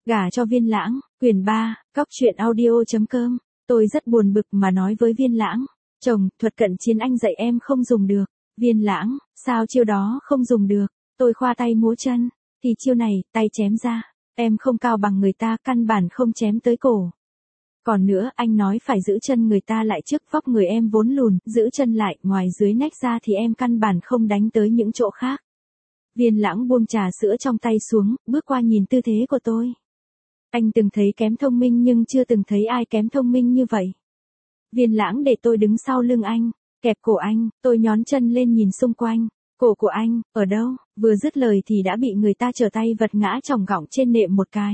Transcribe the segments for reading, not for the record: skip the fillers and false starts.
Gả cho Viên Lãng, quyển 3, cóc truyện audio.com. Tôi rất buồn bực mà nói với Viên Lãng. Chồng, thuật cận chiến anh dạy em không dùng được. Viên Lãng, sao chiêu đó không dùng được? Tôi khoa tay múa chân. Thì chiêu này, tay chém ra. Em không cao bằng người ta, căn bản không chém tới cổ. Còn nữa, anh nói phải giữ chân người ta lại trước, vóc người em vốn lùn, giữ chân lại, ngoài dưới nách ra thì em căn bản không đánh tới những chỗ khác. Viên Lãng buông trà sữa trong tay xuống, bước qua nhìn tư thế của tôi. Anh từng thấy kém thông minh nhưng chưa từng thấy ai kém thông minh như vậy. Viên Lãng để tôi đứng sau lưng anh, kẹp cổ anh, tôi nhón chân lên nhìn xung quanh. Cổ của anh, ở đâu? Vừa dứt lời thì đã bị người ta trở tay vật ngã chỏng gọng trên nệm một cái.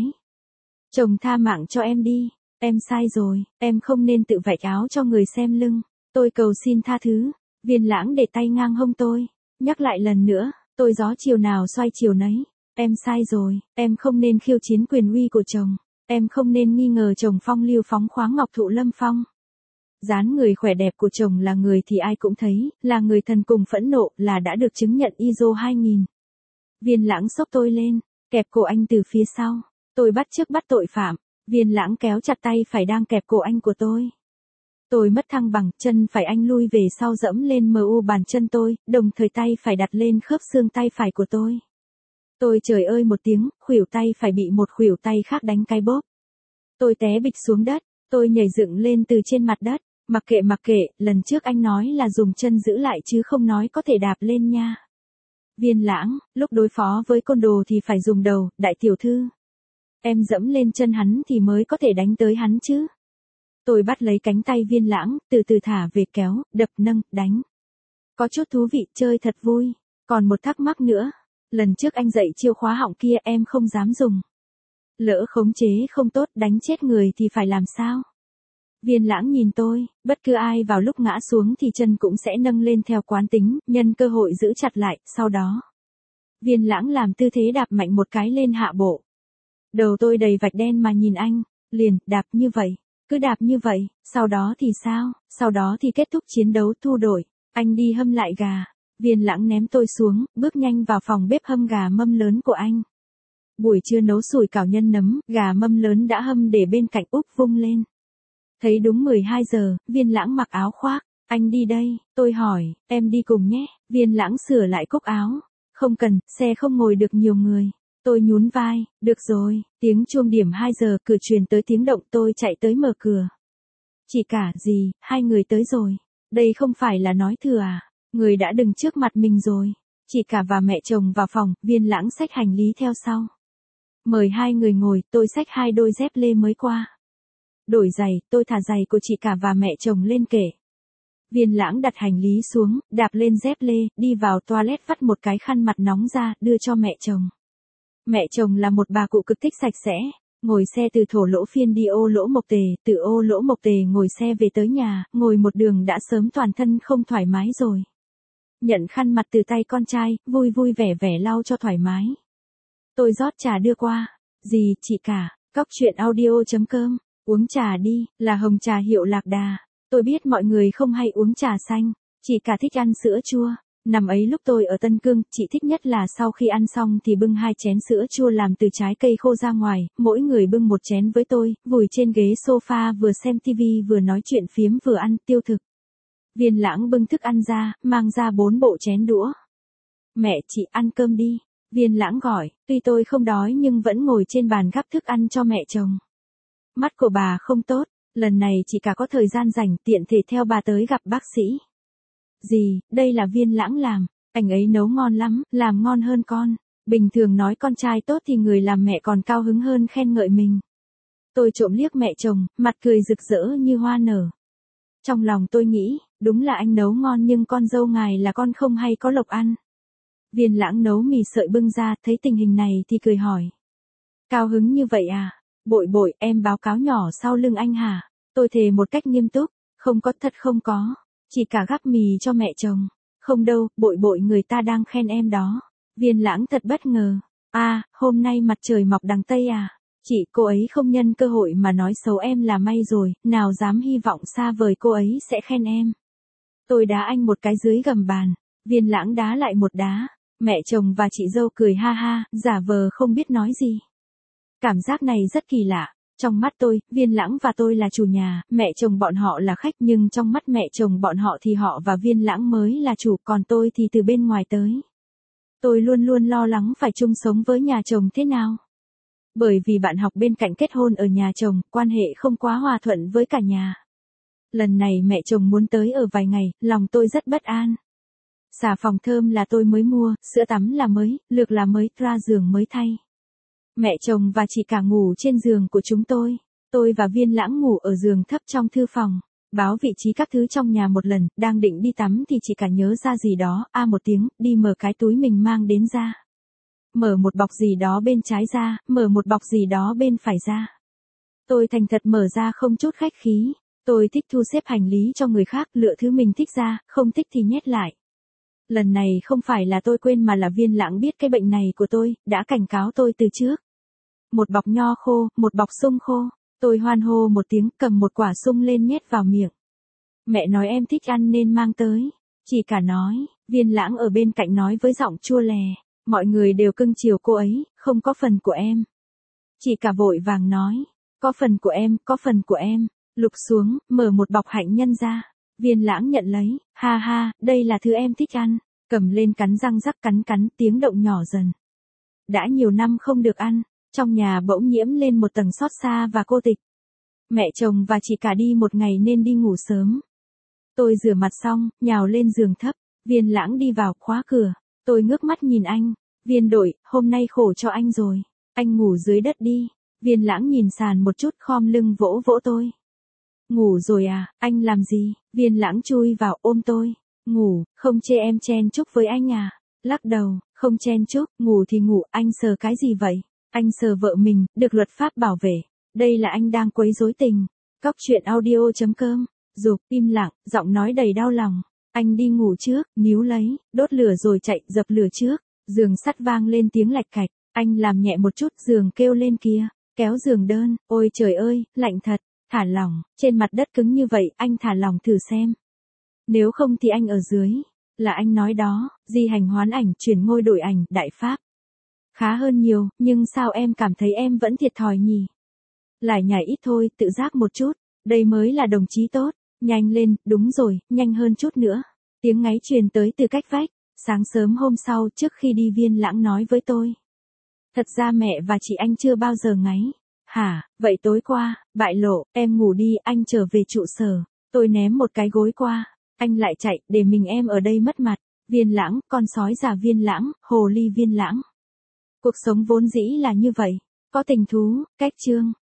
Chồng tha mạng cho em đi, em sai rồi, em không nên tự vạch áo cho người xem lưng. Tôi cầu xin tha thứ. Viên Lãng để tay ngang hông tôi, nhắc lại lần nữa, tôi gió chiều nào xoay chiều nấy. Em sai rồi, em không nên khiêu chiến quyền uy của chồng. Em không nên nghi ngờ chồng phong lưu phóng khoáng ngọc thụ lâm phong. Dáng người khỏe đẹp của chồng là người thì ai cũng thấy, là người thần cùng phẫn nộ, là đã được chứng nhận ISO 2000. Viên Lãng xốc tôi lên, kẹp cổ anh từ phía sau. Tôi bắt chước bắt tội phạm. Viên Lãng kéo chặt tay phải đang kẹp cổ anh của tôi. Tôi mất thăng bằng, chân phải anh lui về sau dẫm lên mu bàn chân tôi, đồng thời tay phải đặt lên khớp xương tay phải của tôi. Tôi trời ơi một tiếng, khuỷu tay phải bị một khuỷu tay khác đánh cái bóp. Tôi té bịch xuống đất, tôi nhảy dựng lên từ trên mặt đất. Mặc kệ, lần trước anh nói là dùng chân giữ lại chứ không nói có thể đạp lên nha. Viên Lãng, lúc đối phó với côn đồ thì phải dùng đầu, đại tiểu thư. Em dẫm lên chân hắn thì mới có thể đánh tới hắn chứ. Tôi bắt lấy cánh tay Viên Lãng, từ từ thả về kéo, đập nâng, đánh. Có chút thú vị, chơi thật vui. Còn một thắc mắc nữa. Lần trước anh dạy chiêu khóa họng kia em không dám dùng. Lỡ khống chế không tốt đánh chết người thì phải làm sao? Viên Lãng nhìn tôi, bất cứ ai vào lúc ngã xuống thì chân cũng sẽ nâng lên theo quán tính, nhân cơ hội giữ chặt lại, sau đó. Viên Lãng làm tư thế đạp mạnh một cái lên hạ bộ. Đầu tôi đầy vạch đen mà nhìn anh, liền, đạp như vậy, cứ đạp như vậy, sau đó thì sao, sau đó thì kết thúc chiến đấu thu đổi, anh đi hâm lại gà. Viên Lãng ném tôi xuống, bước nhanh vào phòng bếp hâm gà mâm lớn của anh. Buổi trưa nấu sủi cảo nhân nấm, gà mâm lớn đã hâm để bên cạnh úp vung lên. Thấy đúng 12 giờ, Viên Lãng mặc áo khoác, anh đi đây, tôi hỏi, em đi cùng nhé, Viên Lãng sửa lại cúc áo, không cần, xe không ngồi được nhiều người. Tôi nhún vai, được rồi, tiếng chuông điểm 2 giờ, cửa truyền tới tiếng động, tôi chạy tới mở cửa. Chị cả, gì, hai người tới rồi, đây không phải là nói thừa à, người đã đứng trước mặt mình rồi. Chị cả và mẹ chồng vào phòng, Viên Lãng xách hành lý theo sau. Mời hai người ngồi, tôi xách 2 đôi dép lê mới qua. Đổi giày, tôi thả giày của chị cả và mẹ chồng lên kệ. Viên Lãng đặt hành lý xuống, đạp lên dép lê, đi vào toilet vắt một cái khăn mặt nóng ra, đưa cho mẹ chồng. Mẹ chồng là một bà cụ cực thích sạch sẽ, ngồi xe từ Thổ Lỗ Phiên đi Ô Lỗ Mộc Tề, từ Ô Lỗ Mộc Tề ngồi xe về tới nhà, ngồi một đường đã sớm toàn thân không thoải mái rồi. Nhận khăn mặt từ tay con trai, vui vui vẻ vẻ lau cho thoải mái. Tôi rót trà đưa qua. Gì, chị cả, cóc truyện audio.com, uống trà đi, là hồng trà hiệu Lạc Đà. Tôi biết mọi người không hay uống trà xanh, chị cả thích ăn sữa chua. Năm ấy lúc tôi ở Tân Cương, chị thích nhất là sau khi ăn xong thì bưng 2 chén sữa chua làm từ trái cây khô ra ngoài, mỗi người bưng một chén với tôi, vùi trên ghế sofa vừa xem tivi vừa nói chuyện phiếm vừa ăn tiêu thực. Viên Lãng bưng thức ăn ra, mang ra 4 bộ chén đũa. Mẹ, chị ăn cơm đi. Viên Lãng gọi, tuy tôi không đói nhưng vẫn ngồi trên bàn gắp thức ăn cho mẹ chồng. Mắt của bà không tốt, lần này chị cả có thời gian rảnh tiện thể theo bà tới gặp bác sĩ. Gì, đây là Viên Lãng làm, anh ấy nấu ngon lắm, làm ngon hơn con. Bình thường nói con trai tốt thì người làm mẹ còn cao hứng hơn khen ngợi mình. Tôi trộm liếc mẹ chồng, mặt cười rực rỡ như hoa nở. Trong lòng tôi nghĩ, đúng là anh nấu ngon nhưng con dâu ngài là con không hay có lộc ăn. Viên Lãng nấu mì sợi bưng ra, thấy tình hình này thì cười hỏi. Cao hứng như vậy à? Bội, em báo cáo nhỏ sau lưng anh hả? Tôi thề một cách nghiêm túc, không có, thật không có. Chỉ cả gắp mì cho mẹ chồng. Không đâu, bội người ta đang khen em đó. Viên Lãng thật bất ngờ. À, hôm nay mặt trời mọc đằng Tây à? Chị, cô ấy không nhân cơ hội mà nói xấu em là may rồi, nào dám hy vọng xa vời cô ấy sẽ khen em. Tôi đá anh một cái dưới gầm bàn. Viên Lãng đá lại một đá. Mẹ chồng và chị dâu cười ha ha, giả vờ không biết nói gì. Cảm giác này rất kỳ lạ. Trong mắt tôi, Viên Lãng và tôi là chủ nhà, mẹ chồng bọn họ là khách, nhưng trong mắt mẹ chồng bọn họ thì họ và Viên Lãng mới là chủ, còn tôi thì từ bên ngoài tới. Tôi luôn luôn lo lắng phải chung sống với nhà chồng thế nào. Bởi vì bạn học bên cạnh kết hôn ở nhà chồng, quan hệ không quá hòa thuận với cả nhà. Lần này mẹ chồng muốn tới ở vài ngày, lòng tôi rất bất an. Xà phòng thơm là tôi mới mua, sữa tắm là mới, lược là mới, ra giường mới thay. Mẹ chồng và chị cả ngủ trên giường của chúng tôi và Viên Lãng ngủ ở giường thấp trong thư phòng. Báo vị trí các thứ trong nhà một lần, đang định đi tắm thì chị cả nhớ ra gì đó, một tiếng, đi mở cái túi mình mang đến ra. Mở một bọc gì đó bên trái ra, mở một bọc gì đó bên phải ra. Tôi thành thật mở ra không chút khách khí. Tôi thích thu xếp hành lý cho người khác, lựa thứ mình thích ra, không thích thì nhét lại. Lần này không phải là tôi quên mà là Viên Lãng biết cái bệnh này của tôi, đã cảnh cáo tôi từ trước. Một bọc nho khô, một bọc sung khô. Tôi hoan hô một tiếng, cầm một quả sung lên nhét vào miệng. Mẹ nói em thích ăn nên mang tới. Chị cả nói, Viên Lãng ở bên cạnh nói với giọng chua lè. Mọi người đều cưng chiều cô ấy, không có phần của em. Chị cả vội vàng nói, có phần của em, có phần của em. Lục xuống, mở một bọc hạnh nhân ra. Viên Lãng nhận lấy, ha ha, đây là thứ em thích ăn. Cầm lên cắn răng rắc cắn, tiếng động nhỏ dần. Đã nhiều năm không được ăn, trong nhà bỗng nhiễm lên một tầng xót xa và cô tịch. Mẹ chồng và chị cả đi một ngày nên đi ngủ sớm. Tôi rửa mặt xong, nhào lên giường thấp. Viên Lãng đi vào khóa cửa. Tôi ngước mắt nhìn anh. Viên đội, hôm nay khổ cho anh rồi. Anh ngủ dưới đất đi. Viên Lãng nhìn sàn một chút, khom lưng vỗ vỗ tôi. Ngủ rồi à, anh làm gì? Viên Lãng chui vào ôm tôi. Ngủ, không chê em chen chúc với anh à? Lắc đầu, không chen chúc, ngủ thì ngủ, anh sờ cái gì vậy? Anh sờ vợ mình, được luật pháp bảo vệ. Đây là anh đang quấy rối tình. Cóc truyện audio.com. Dục, im lặng, giọng nói đầy đau lòng. Anh đi ngủ trước, níu lấy, đốt lửa rồi chạy, dập lửa trước. Giường sắt vang lên tiếng lạch cạch. Anh làm nhẹ một chút, giường kêu lên kia. Kéo giường đơn, ôi trời ơi, lạnh thật. Thả lỏng, trên mặt đất cứng như vậy, anh thả lỏng thử xem. Nếu không thì anh ở dưới. Là anh nói đó, di hành hoán ảnh, chuyển ngôi đổi ảnh, đại pháp. Khá hơn nhiều, nhưng sao em cảm thấy em vẫn thiệt thòi nhỉ? Lại nhảy ít thôi, tự giác một chút. Đây mới là đồng chí tốt. Nhanh lên, đúng rồi, nhanh hơn chút nữa. Tiếng ngáy truyền tới từ cách vách. Sáng sớm hôm sau, trước khi đi Viên Lãng nói với tôi. Thật ra mẹ và chị anh chưa bao giờ ngáy. Hả, vậy tối qua, bại lộ, em ngủ đi, anh trở về trụ sở. Tôi ném một cái gối qua. Anh lại chạy, để mình em ở đây mất mặt. Viên Lãng, con sói già Viên Lãng, hồ ly Viên Lãng. Cuộc sống vốn dĩ là như vậy. Có tình thú, cách chương.